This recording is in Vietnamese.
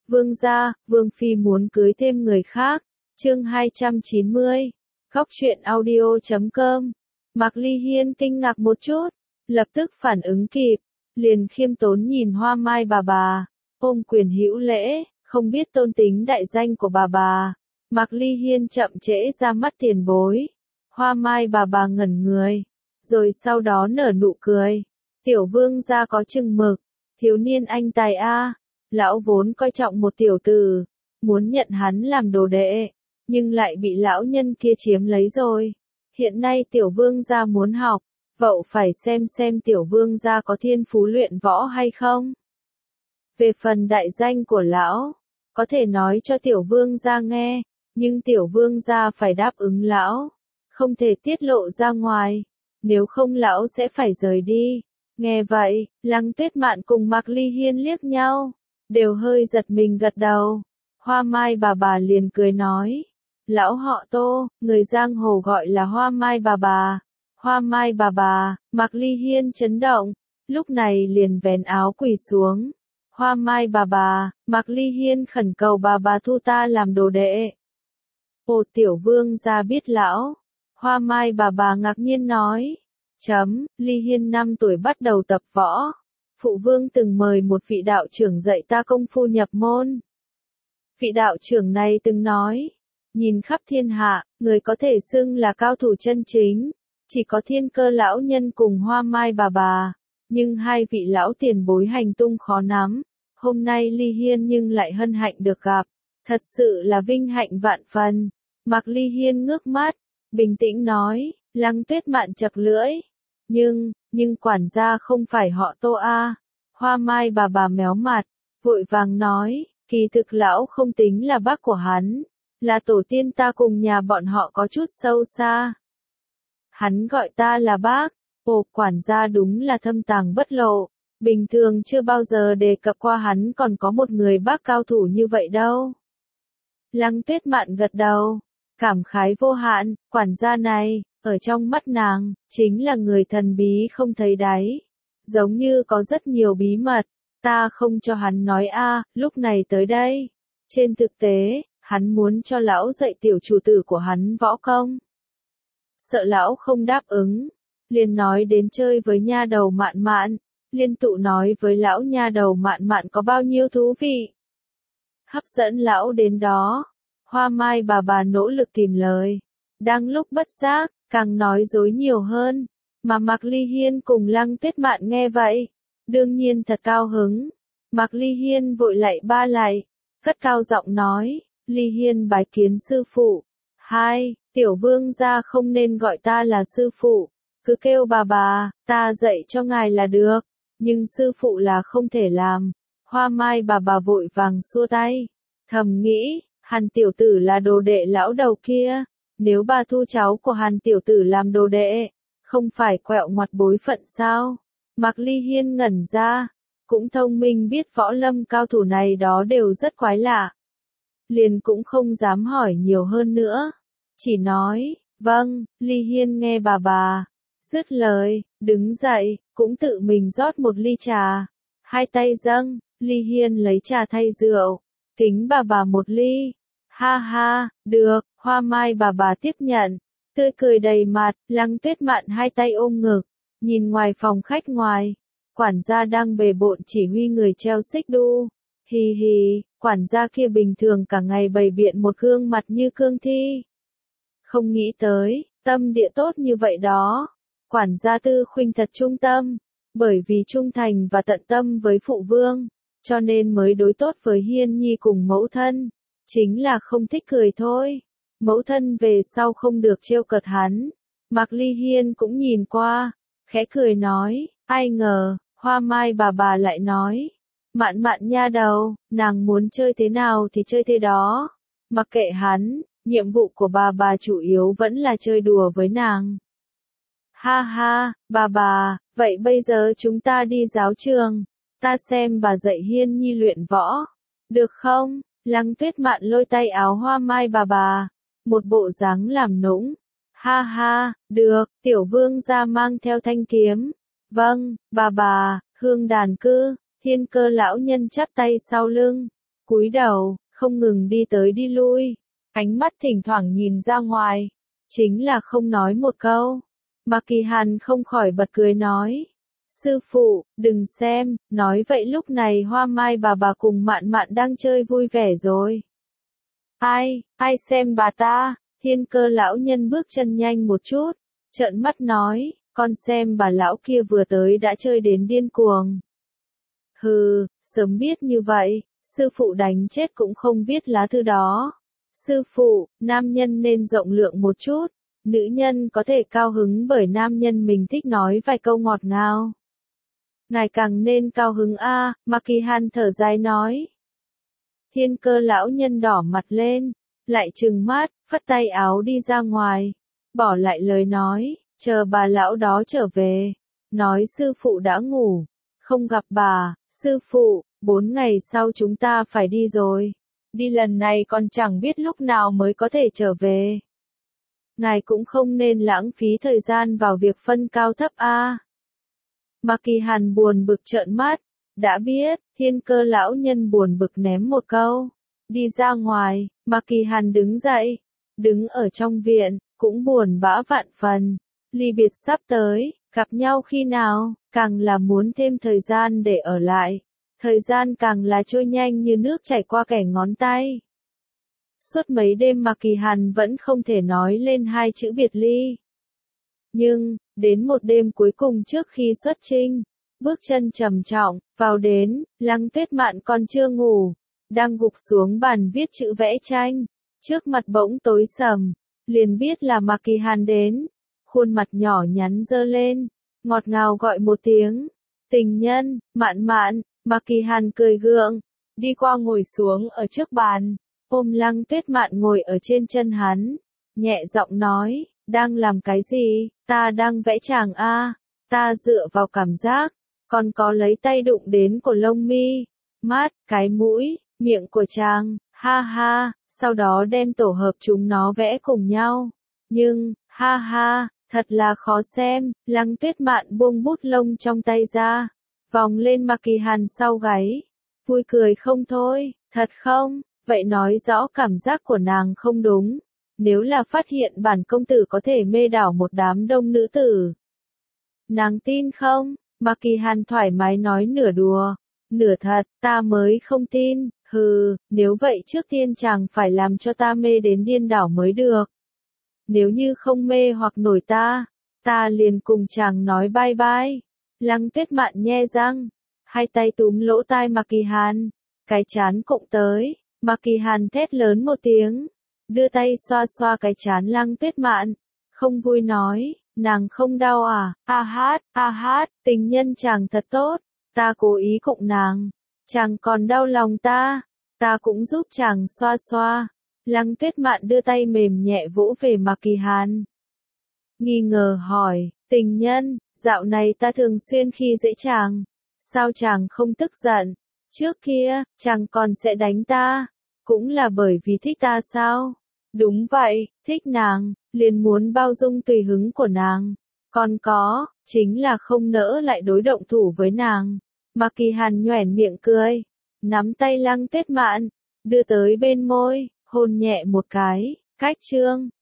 Vương gia, Vương Phi muốn cưới thêm người khác. Chương 290. Góc truyện audio.com. Mạc Ly Hiên kinh ngạc một chút, lập tức phản ứng kịp, liền khiêm tốn nhìn Hoa Mai bà, ôm quyền hữu lễ, không biết tôn tính đại danh của bà. Mạc Ly Hiên chậm trễ ra mắt tiền bối. Hoa Mai bà ngẩn người, rồi sau đó nở nụ cười. Tiểu vương gia có chừng mực, thiếu niên anh tài a. Lão vốn coi trọng một tiểu tử, muốn nhận hắn làm đồ đệ, nhưng lại bị lão nhân kia chiếm lấy rồi. Hiện nay tiểu vương gia muốn học, vậu phải xem tiểu vương gia có thiên phú luyện võ hay không. Về phần đại danh của lão, có thể nói cho tiểu vương gia nghe, nhưng tiểu vương gia phải đáp ứng lão, không thể tiết lộ ra ngoài, nếu không lão sẽ phải rời đi. Nghe vậy, Lăng Tuyết Mạn cùng Mạc Ly Hiên liếc nhau, đều hơi giật mình gật đầu. Hoa Mai bà liền cười nói, lão họ Tô, người giang hồ gọi là Hoa Mai bà. Hoa Mai bà, Mạc Ly Hiên chấn động, lúc này liền vén áo quỳ xuống. Hoa Mai bà, Mạc Ly Hiên khẩn cầu bà thu ta làm đồ đệ. Ồ, tiểu vương gia biết lão. Hoa Mai bà ngạc nhiên nói. Ly Hiên 5 tuổi bắt đầu tập võ. Phụ vương từng mời một vị đạo trưởng dạy ta công phu nhập môn. Vị đạo trưởng này từng nói, nhìn khắp thiên hạ, người có thể xưng là cao thủ chân chính, chỉ có Thiên Cơ lão nhân cùng Hoa Mai bà, nhưng hai vị lão tiền bối hành tung khó nắm. Hôm nay Ly Hiên nhưng lại hân hạnh được gặp, thật sự là vinh hạnh vạn phần. Mạc Ly Hiên ngước mắt, bình tĩnh nói, Lăng Tuyết Mạn chật lưỡi. Nhưng quản gia không phải họ Tô a. Hoa Mai bà méo mặt, vội vàng nói, kỳ thực lão không tính là bác của hắn, là tổ tiên ta cùng nhà bọn họ có chút sâu xa. Hắn gọi ta là bác. Ồ, quản gia đúng là thâm tàng bất lộ, bình thường chưa bao giờ đề cập qua hắn còn có một người bác cao thủ như vậy đâu. Lăng Tuyết Mạn gật đầu, cảm khái vô hạn, quản gia này, ở trong mắt nàng, chính là người thần bí không thấy đáy, giống như có rất nhiều bí mật, ta không cho hắn nói a. Lúc này tới đây. Trên thực tế, hắn muốn cho lão dạy tiểu chủ tử của hắn võ công. Sợ lão không đáp ứng, liền nói đến chơi với nha đầu Mạn, liên tụ nói với lão nha đầu Mạn có bao nhiêu thú vị. Hấp dẫn lão đến đó. Hoa Mai bà nỗ lực tìm lời, đang lúc bất giác, càng nói dối nhiều hơn, mà Mạc Ly Hiên cùng Lăng Tuyết Mạn nghe vậy, đương nhiên thật cao hứng. Mạc Ly Hiên vội lạy ba lạy, cất cao giọng nói, Ly Hiên bái kiến sư phụ. Tiểu vương gia không nên gọi ta là sư phụ, cứ kêu bà, ta dạy cho ngài là được, nhưng sư phụ là không thể làm. Hoa Mai bà vội vàng xua tay, thầm nghĩ, Hàn tiểu tử là đồ đệ lão đầu kia, nếu bà thu cháu của Hàn tiểu tử làm đồ đệ, không phải quẹo ngoặt bối phận sao? Mạc Ly Hiên ngẩn ra, cũng thông minh biết võ lâm cao thủ này đó đều rất quái lạ. Liền cũng không dám hỏi nhiều hơn nữa, chỉ nói, vâng. Ly Hiên nghe bà, dứt lời, đứng dậy, cũng tự mình rót một ly trà, hai tay dâng, Ly Hiên lấy trà thay rượu, kính bà một ly. Ha, được. Hoa Mai bà tiếp nhận, tươi cười đầy mặt. Lăng Tuyết Mạn hai tay ôm ngực, nhìn ngoài phòng khách ngoài, quản gia đang bề bộn chỉ huy người treo xích đu. Hì, quản gia kia bình thường cả ngày bày biện một gương mặt như cương thi. Không nghĩ tới, tâm địa tốt như vậy đó. Quản gia Tư Khuynh thật trung tâm, bởi vì trung thành và tận tâm với phụ vương, cho nên mới đối tốt với Hiên Nhi cùng mẫu thân. Chính là không thích cười thôi. Mẫu thân về sau không được trêu cợt hắn. Mạc Ly Hiên cũng nhìn qua, khẽ cười nói, ai ngờ, Hoa Mai bà lại nói, Mạn nha đầu, nàng muốn chơi thế nào thì chơi thế đó. Mặc kệ hắn, nhiệm vụ của bà chủ yếu vẫn là chơi đùa với nàng. Ha, bà, vậy bây giờ chúng ta đi giáo trường, ta xem bà dạy Hiên Nhi luyện võ, được không? Lăng Tuyết Mạn lôi tay áo Hoa Mai bà, một bộ dáng làm nũng. Ha, được, tiểu vương gia mang theo thanh kiếm. Vâng, bà, hương đàn cư. Thiên Cơ lão nhân chắp tay sau lưng, cúi đầu, không ngừng đi tới đi lui, ánh mắt thỉnh thoảng nhìn ra ngoài, chính là không nói một câu. Mạc Kỳ Hàn không khỏi bật cười nói. Sư phụ, đừng xem, nói vậy lúc này Hoa Mai bà cùng Mạn Mạn đang chơi vui vẻ rồi. Ai xem bà ta, Thiên Cơ lão nhân bước chân nhanh một chút, trợn mắt nói, con xem bà lão kia vừa tới đã chơi đến điên cuồng. Hừ, sớm biết như vậy, sư phụ đánh chết cũng không viết lá thư đó. Sư phụ, nam nhân nên rộng lượng một chút, nữ nhân có thể cao hứng bởi nam nhân mình thích nói vài câu ngọt ngào. Ngài càng nên cao hứng a, Mạc Kỳ Hàn thở dài nói. Thiên Cơ lão nhân đỏ mặt lên, lại trừng mắt, phất tay áo đi ra ngoài, bỏ lại lời nói, chờ bà lão đó trở về, nói sư phụ đã ngủ, không gặp bà, sư phụ, 4 ngày sau chúng ta phải đi rồi, đi lần này còn chẳng biết lúc nào mới có thể trở về. Ngài cũng không nên lãng phí thời gian vào việc phân cao thấp a. Mạc Kỳ Hàn buồn bực trợn mắt, đã biết, Thiên Cơ lão nhân buồn bực ném một câu, đi ra ngoài, Mạc Kỳ Hàn đứng dậy, đứng ở trong viện, cũng buồn bã vạn phần, ly biệt sắp tới, gặp nhau khi nào, càng là muốn thêm thời gian để ở lại, thời gian càng là trôi nhanh như nước chảy qua kẻ ngón tay. Suốt mấy đêm Mạc Kỳ Hàn vẫn không thể nói lên 2 chữ biệt ly. Nhưng, đến một đêm cuối cùng trước khi xuất chinh, bước chân trầm trọng, vào đến, Lăng Tuyết Mạn còn chưa ngủ, đang gục xuống bàn viết chữ vẽ tranh, trước mặt bỗng tối sầm, liền biết là Mạc Kỳ Hàn đến, khuôn mặt nhỏ nhắn dơ lên, ngọt ngào gọi một tiếng, tình nhân, Mạn Mạn. Mạc Kỳ Hàn cười gượng, đi qua ngồi xuống ở trước bàn, ôm Lăng Tuyết Mạn ngồi ở trên chân hắn, nhẹ giọng nói, đang làm cái gì, ta đang vẽ chàng a, ta dựa vào cảm giác, còn có lấy tay đụng đến của lông mi, mắt, cái mũi, miệng của chàng, ha ha, sau đó đem tổ hợp chúng nó vẽ cùng nhau, nhưng, ha ha, thật là khó xem, Lăng Tuyết Mạn buông bút lông trong tay ra, vòng lên Mạc Kỳ Hàn sau gáy, vui cười không thôi, thật không, vậy nói rõ cảm giác của nàng không đúng, nếu là phát hiện bản công tử có thể mê đảo một đám đông nữ tử. Nàng tin không? Mạc Kỳ Hàn thoải mái nói nửa đùa, nửa thật, ta mới không tin, hừ, nếu vậy trước tiên chàng phải làm cho ta mê đến điên đảo mới được. Nếu như không mê hoặc nổi ta liền cùng chàng nói bye bye. Lăng Tuyết Mạn nhe răng, hai tay túm lỗ tai Mạc Kỳ Hàn, cái chán cộng tới, Mạc Kỳ Hàn thét lớn một tiếng, đưa tay xoa xoa cái chán Lăng Tuyết Mạn, không vui nói, nàng không đau à, a hát, tình nhân chàng thật tốt, ta cố ý cụng nàng, chàng còn đau lòng ta cũng giúp chàng xoa xoa. Lăng Tuyết Mạn đưa tay mềm nhẹ vỗ về Mạc Kỳ Hàn. Nghi ngờ hỏi, tình nhân, dạo này ta thường xuyên khi dễ chàng, sao chàng không tức giận, trước kia, chàng còn sẽ đánh ta, cũng là bởi vì thích ta sao? Đúng vậy, thích nàng, liền muốn bao dung tùy hứng của nàng, còn có, chính là không nỡ lại đối động thủ với nàng. Mạc Kỳ Hàn nhoẻn miệng cười, nắm tay Lăng Tuyết Mạn, đưa tới bên môi, hôn nhẹ một cái, cách chương.